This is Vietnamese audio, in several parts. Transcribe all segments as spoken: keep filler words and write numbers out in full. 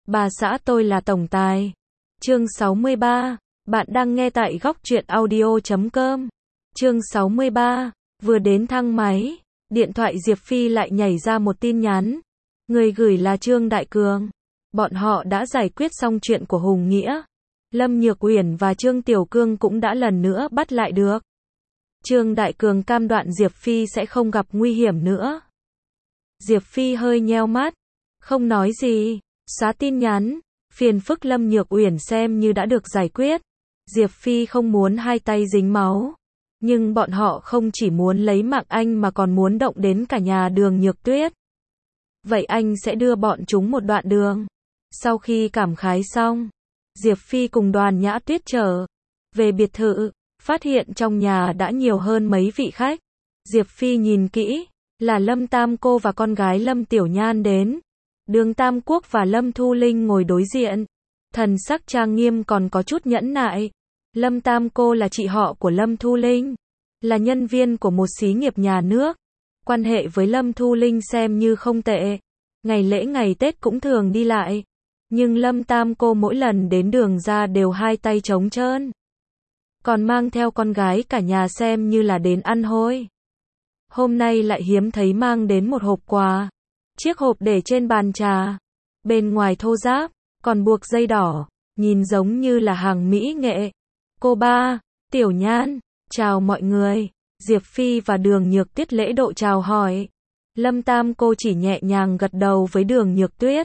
Bà xã tôi là tổng tài. Chương sáu mươi ba. Bạn đang nghe tại góc truyện audio chấm com. Chương sáu mươi ba. Vừa đến thang máy, điện thoại Diệp Phi lại nhảy ra một tin nhắn. Người gửi là Trương Đại Cường. Bọn họ đã giải quyết xong chuyện của Hùng Nghĩa. Lâm Nhược Uyển và Trương Tiểu Cương cũng đã lần nữa bắt lại được. Trương Đại Cường cam đoan Diệp Phi sẽ không gặp nguy hiểm nữa. Diệp Phi hơi nheo mắt, không nói gì, xóa tin nhắn. Phiền phức Lâm Nhược Uyển xem như đã được giải quyết. Diệp Phi không muốn hai tay dính máu. Nhưng bọn họ không chỉ muốn lấy mạng anh mà còn muốn động đến cả nhà Đường Nhược Tuyết. Vậy anh sẽ đưa bọn chúng một đoạn đường. Sau khi cảm khái xong, Diệp Phi cùng Đoàn Nhã Tuyết trở về biệt thự, phát hiện trong nhà đã nhiều hơn mấy vị khách. Diệp Phi nhìn kỹ, là Lâm Tam Cô và con gái Lâm Tiểu Nhan đến. Đường Tam Quốc và Lâm Thu Linh ngồi đối diện, thần sắc trang nghiêm còn có chút nhẫn nại. Lâm Tam Cô là chị họ của Lâm Thu Linh, là nhân viên của một xí nghiệp nhà nước. Quan hệ với Lâm Thu Linh xem như không tệ, ngày lễ ngày Tết cũng thường đi lại. Nhưng Lâm Tam Cô mỗi lần đến Đường ra đều hai tay trống trơn. Còn mang theo con gái cả nhà xem như là đến ăn hôi. Hôm nay lại hiếm thấy mang đến một hộp quà. Chiếc hộp để trên bàn trà, bên ngoài thô ráp, còn buộc dây đỏ, nhìn giống như là hàng mỹ nghệ. Cô ba, Tiểu Nhan, chào mọi người. Diệp Phi và Đường Nhược Tuyết lễ độ chào hỏi. Lâm Tam Cô chỉ nhẹ nhàng gật đầu với Đường Nhược Tuyết.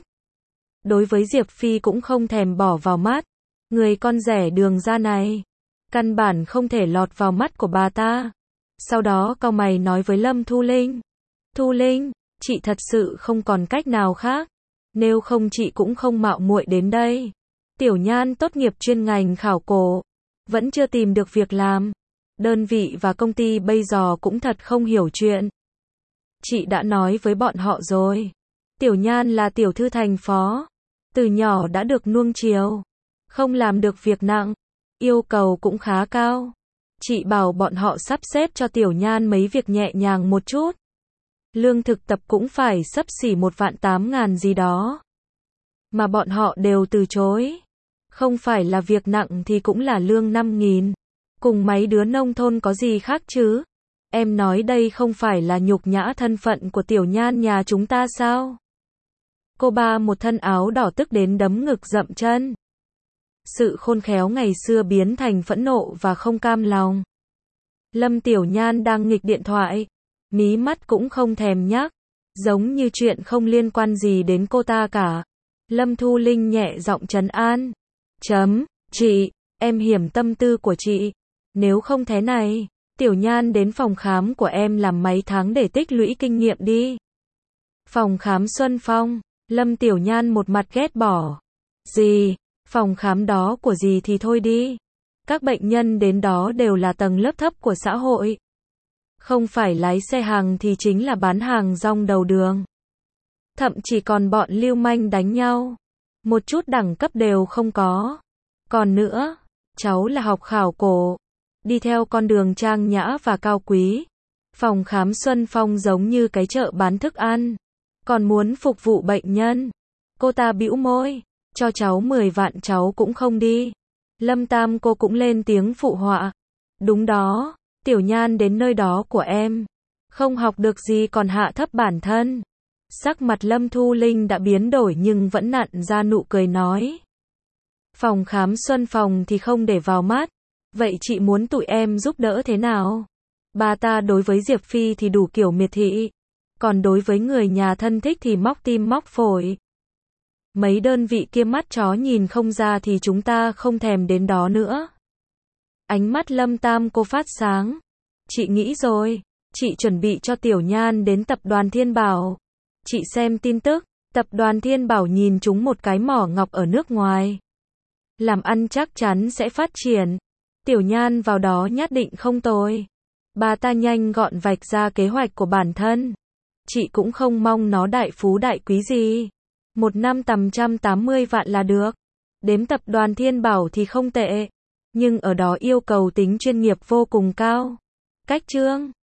Đối với Diệp Phi cũng không thèm bỏ vào mắt. Người con rẻ Đường ra này, căn bản không thể lọt vào mắt của bà ta. Sau đó cau mày nói với Lâm Thu Linh. Thu Linh, chị thật sự không còn cách nào khác. Nếu không chị cũng không mạo muội đến đây. Tiểu Nhan tốt nghiệp chuyên ngành khảo cổ, vẫn chưa tìm được việc làm. Đơn vị và công ty bây giờ cũng thật không hiểu chuyện. Chị đã nói với bọn họ rồi. Tiểu Nhan là tiểu thư thành phó, từ nhỏ đã được nuông chiều, không làm được việc nặng, yêu cầu cũng khá cao. Chị bảo bọn họ sắp xếp cho Tiểu Nhan mấy việc nhẹ nhàng một chút. Lương thực tập cũng phải xấp xỉ một vạn tám ngàn gì đó. Mà bọn họ đều từ chối. Không phải là việc nặng thì cũng là lương năm nghìn. Cùng mấy đứa nông thôn có gì khác chứ? Em nói đây không phải là nhục nhã thân phận của Tiểu Nhan nhà chúng ta sao? Cô ba một thân áo đỏ tức đến đấm ngực dậm chân. Sự khôn khéo ngày xưa biến thành phẫn nộ và không cam lòng. Lâm Tiểu Nhan đang nghịch điện thoại, mí mắt cũng không thèm nhắc, giống như chuyện không liên quan gì đến cô ta cả. Lâm Thu Linh nhẹ giọng trấn an. Chấm, chị, em hiểu tâm tư của chị. Nếu không thế này, Tiểu Nhan đến phòng khám của em làm mấy tháng để tích lũy kinh nghiệm đi. Phòng khám Xuân Phong, Lâm Tiểu Nhan một mặt ghét bỏ. Gì, phòng khám đó của gì thì thôi đi. Các bệnh nhân đến đó đều là tầng lớp thấp của xã hội. Không phải lái xe hàng thì chính là bán hàng rong đầu đường. Thậm chí còn bọn lưu manh đánh nhau. Một chút đẳng cấp đều không có. Còn nữa, cháu là học khảo cổ, đi theo con đường trang nhã và cao quý. Phòng khám Xuân Phong giống như cái chợ bán thức ăn. Còn muốn phục vụ bệnh nhân. Cô ta bĩu môi, cho cháu mười vạn cháu cũng không đi. Lâm Tam Cô cũng lên tiếng phụ họa. Đúng đó, Tiểu Nhan đến nơi đó của em, không học được gì còn hạ thấp bản thân. Sắc mặt Lâm Thu Linh đã biến đổi nhưng vẫn nặn ra nụ cười nói. Phòng khám Xuân Phong thì không để vào mắt. Vậy chị muốn tụi em giúp đỡ thế nào? Bà ta đối với Diệp Phi thì đủ kiểu miệt thị. Còn đối với người nhà thân thích thì móc tim móc phổi. Mấy đơn vị kia mắt chó nhìn không ra thì chúng ta không thèm đến đó nữa. Ánh mắt Lâm Tam Cô phát sáng. Chị nghĩ rồi, chị chuẩn bị cho Tiểu Nhan đến tập đoàn Thiên Bảo. Chị xem tin tức, tập đoàn Thiên Bảo nhìn chúng một cái mỏ ngọc ở nước ngoài. Làm ăn chắc chắn sẽ phát triển. Tiểu Nhan vào đó nhất định không tồi. Bà ta nhanh gọn vạch ra kế hoạch của bản thân. Chị cũng không mong nó đại phú đại quý gì. Một năm tầm trăm tám mươi vạn là được. Đếm tập đoàn Thiên Bảo thì không tệ. Nhưng ở đó yêu cầu tính chuyên nghiệp vô cùng cao. Cách chương